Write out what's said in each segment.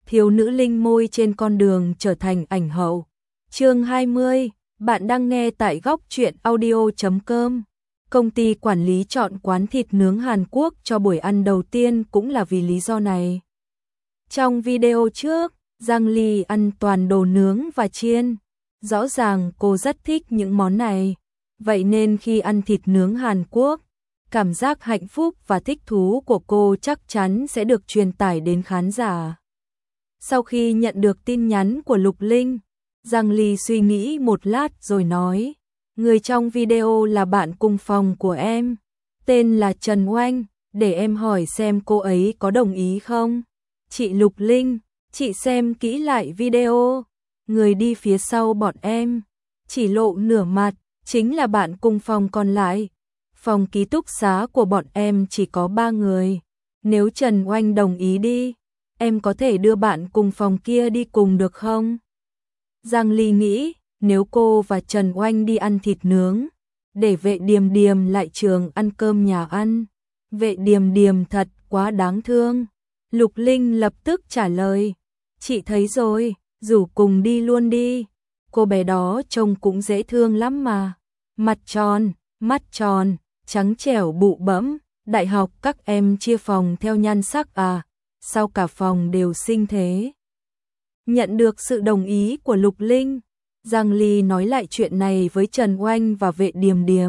thiếu nữ linh môi trên con đường trở thành ảnh hậu. Chương 20, bạn đang nghe tại góc truyện audio.com. Công ty quản lý chọn quán thịt nướng Hàn Quốc cho buổi ăn đầu tiên cũng là vì lý do này. Trong video trước, Giang Ly ăn toàn đồ nướng và chiên. Rõ ràng cô rất thích những món này. Vậy nên khi ăn thịt nướng Hàn Quốc, cảm giác hạnh phúc và thích thú của cô chắc chắn sẽ được truyền tải đến khán giả. Sau khi nhận được tin nhắn của Lục Linh, Giang Ly suy nghĩ một lát rồi nói, người trong video là bạn cùng phòng của em, tên là Trần Oanh, để em hỏi xem cô ấy có đồng ý không. Chị Lục Linh, chị xem kỹ lại video, người đi phía sau bọn em, chỉ lộ nửa mặt, chính là bạn cùng phòng còn lại. Phòng ký túc xá của bọn em chỉ có 3 người, nếu Trần Oanh đồng ý đi, em có thể đưa bạn cùng phòng kia đi cùng được không? Giang Ly nghĩ, nếu cô và Trần Oanh đi ăn thịt nướng, để Vệ Điềm Điềm lại trường ăn cơm nhà ăn. Vệ Điềm Điềm thật quá đáng thương. Lục Linh lập tức trả lời, chị thấy rồi, rủ cùng đi luôn đi. Cô bé đó trông cũng dễ thương lắm mà. Mặt tròn, mắt tròn, trắng trẻo bụ bẫm. Đại học các em chia phòng theo nhan sắc à? Sao cả phòng đều xinh thế? Nhận được sự đồng ý của Lục Linh, Giang Ly nói lại chuyện này với Trần Oanh và Vệ Điềm Điềm.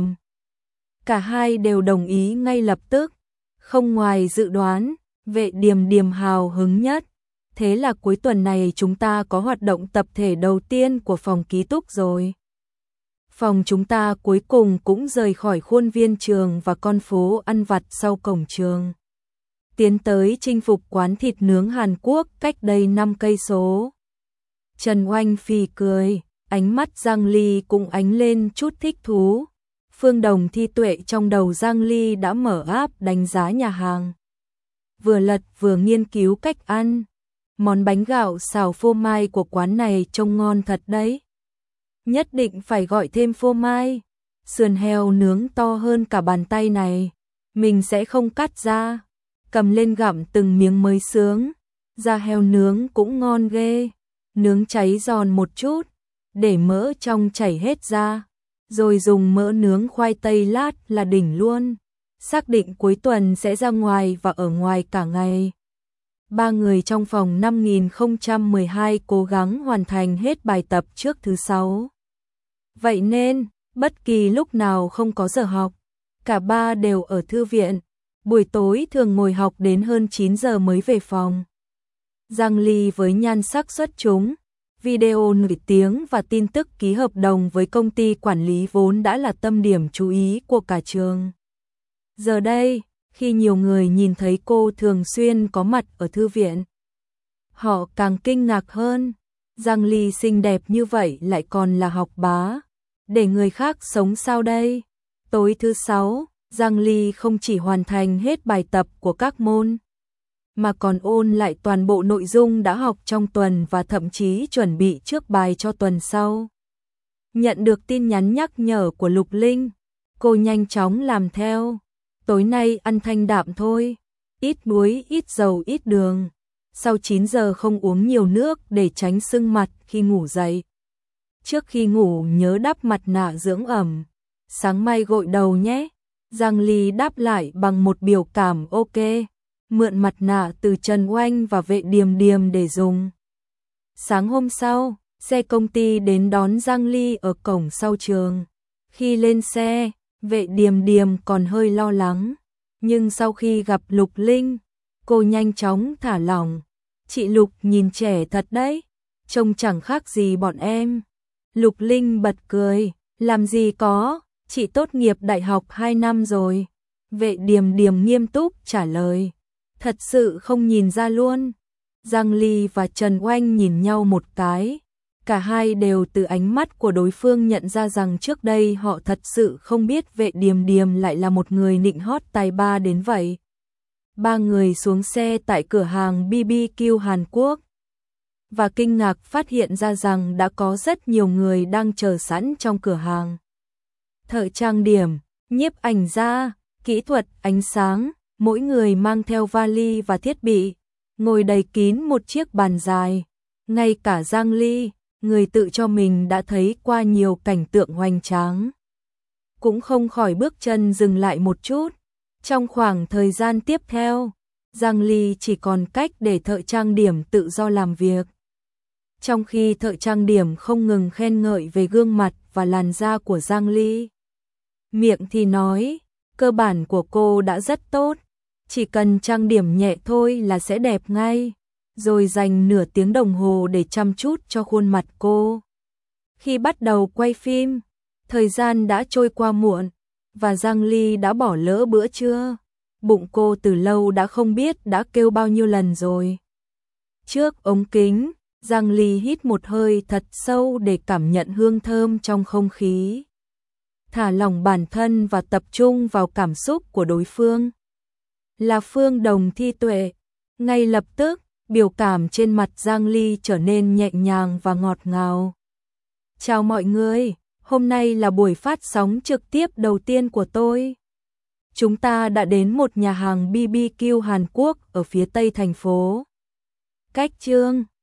Cả hai đều đồng ý ngay lập tức. Không ngoài dự đoán, Vệ Điềm Điềm hào hứng nhất. Thế là cuối tuần này chúng ta có hoạt động tập thể đầu tiên của phòng ký túc rồi. Phòng chúng ta cuối cùng cũng rời khỏi khuôn viên trường và con phố ăn vặt sau cổng trường. Tiến tới chinh phục quán thịt nướng Hàn Quốc cách đây 5 cây số. Trần Oanh phì cười, ánh mắt Giang Ly cũng ánh lên chút thích thú. Phương Đồng Thi Tuệ trong đầu Giang Ly đã mở app đánh giá nhà hàng. Vừa lật vừa nghiên cứu cách ăn. Món bánh gạo xào phô mai của quán này trông ngon thật đấy. Nhất định phải gọi thêm phô mai. Sườn heo nướng to hơn cả bàn tay này, mình sẽ không cắt ra. Cầm lên gặm từng miếng mới sướng. Da heo nướng cũng ngon ghê. Nướng cháy giòn một chút, để mỡ trong chảy hết ra. Rồi dùng mỡ nướng khoai tây lát là đỉnh luôn. Xác định cuối tuần sẽ ra ngoài và ở ngoài cả ngày. 3 người trong phòng 5012 cố gắng hoàn thành hết bài tập trước thứ 6. Vậy nên, bất kỳ lúc nào không có giờ học, cả ba đều ở thư viện. Buổi tối thường ngồi học đến hơn 9 giờ mới về phòng. Giang Ly với nhan sắc xuất chúng, video nổi tiếng và tin tức ký hợp đồng với công ty quản lý vốn đã là tâm điểm chú ý của cả trường. Giờ đây, khi nhiều người nhìn thấy cô thường xuyên có mặt ở thư viện, họ càng kinh ngạc hơn. Giang Ly xinh đẹp như vậy lại còn là học bá. Để người khác sống sao đây? Tối thứ 6, Giang Ly không chỉ hoàn thành hết bài tập của các môn, mà còn ôn lại toàn bộ nội dung đã học trong tuần và thậm chí chuẩn bị trước bài cho tuần sau. Nhận được tin nhắn nhắc nhở của Lục Linh, cô nhanh chóng làm theo. Tối nay ăn thanh đạm thôi, ít muối, ít dầu, ít đường. Sau 9 giờ không uống nhiều nước để tránh sưng mặt khi ngủ dậy. Trước khi ngủ nhớ đắp mặt nạ dưỡng ẩm. Sáng mai gội đầu nhé. Giang Ly đáp lại bằng một biểu cảm ok. Mượn mặt nạ từ Trần Oanh và Vệ Điềm Điềm để dùng. Sáng hôm sau, xe công ty đến đón Giang Ly ở cổng sau trường. Khi lên xe, Vệ Điềm Điềm còn hơi lo lắng. Nhưng sau khi gặp Lục Linh, cô nhanh chóng thả lỏng. Chị Lục nhìn trẻ thật đấy, trông chẳng khác gì bọn em. Lục Linh bật cười, làm gì có, chị tốt nghiệp đại học 2 năm rồi. Vệ Điềm Điềm nghiêm túc trả lời, thật sự không nhìn ra luôn. Giang Ly và Trần Oanh nhìn nhau một cái, cả hai đều từ ánh mắt của đối phương nhận ra rằng trước đây họ thật sự không biết Vệ Điềm Điềm lại là một người nịnh hót tài ba đến vậy. 3 người xuống xe tại cửa hàng BBQ Hàn Quốc và kinh ngạc phát hiện ra rằng đã có rất nhiều người đang chờ sẵn trong cửa hàng. Thợ trang điểm, nhiếp ảnh gia, kỹ thuật, ánh sáng, mỗi người mang theo vali và thiết bị. ngồi đầy kín một chiếc bàn dài. Ngay cả Giang Ly, người tự cho mình đã thấy qua nhiều cảnh tượng hoành tráng, cũng không khỏi bước chân dừng lại một chút. Trong khoảng thời gian tiếp theo, Giang Ly chỉ còn cách để thợ trang điểm tự do làm việc. Trong khi thợ trang điểm không ngừng khen ngợi về gương mặt và làn da của Giang Ly, miệng thì nói, cơ bản của cô đã rất tốt, chỉ cần trang điểm nhẹ thôi là sẽ đẹp ngay, rồi dành nửa tiếng đồng hồ để chăm chút cho khuôn mặt cô. Khi bắt đầu quay phim, thời gian đã trôi qua muộn, và Giang Ly đã bỏ lỡ bữa trưa. Bụng cô từ lâu đã không biết đã kêu bao nhiêu lần rồi. Trước ống kính, Giang Ly hít một hơi thật sâu để cảm nhận hương thơm trong không khí. Thả lỏng bản thân và tập trung vào cảm xúc của đối phương. Là Phương Đồng Thi Tuệ. Ngay lập tức, biểu cảm trên mặt Giang Ly trở nên nhẹ nhàng và ngọt ngào. Chào mọi người, hôm nay là buổi phát sóng trực tiếp đầu tiên của tôi. Chúng ta đã đến một nhà hàng BBQ Hàn Quốc ở phía tây thành phố. Cách Chương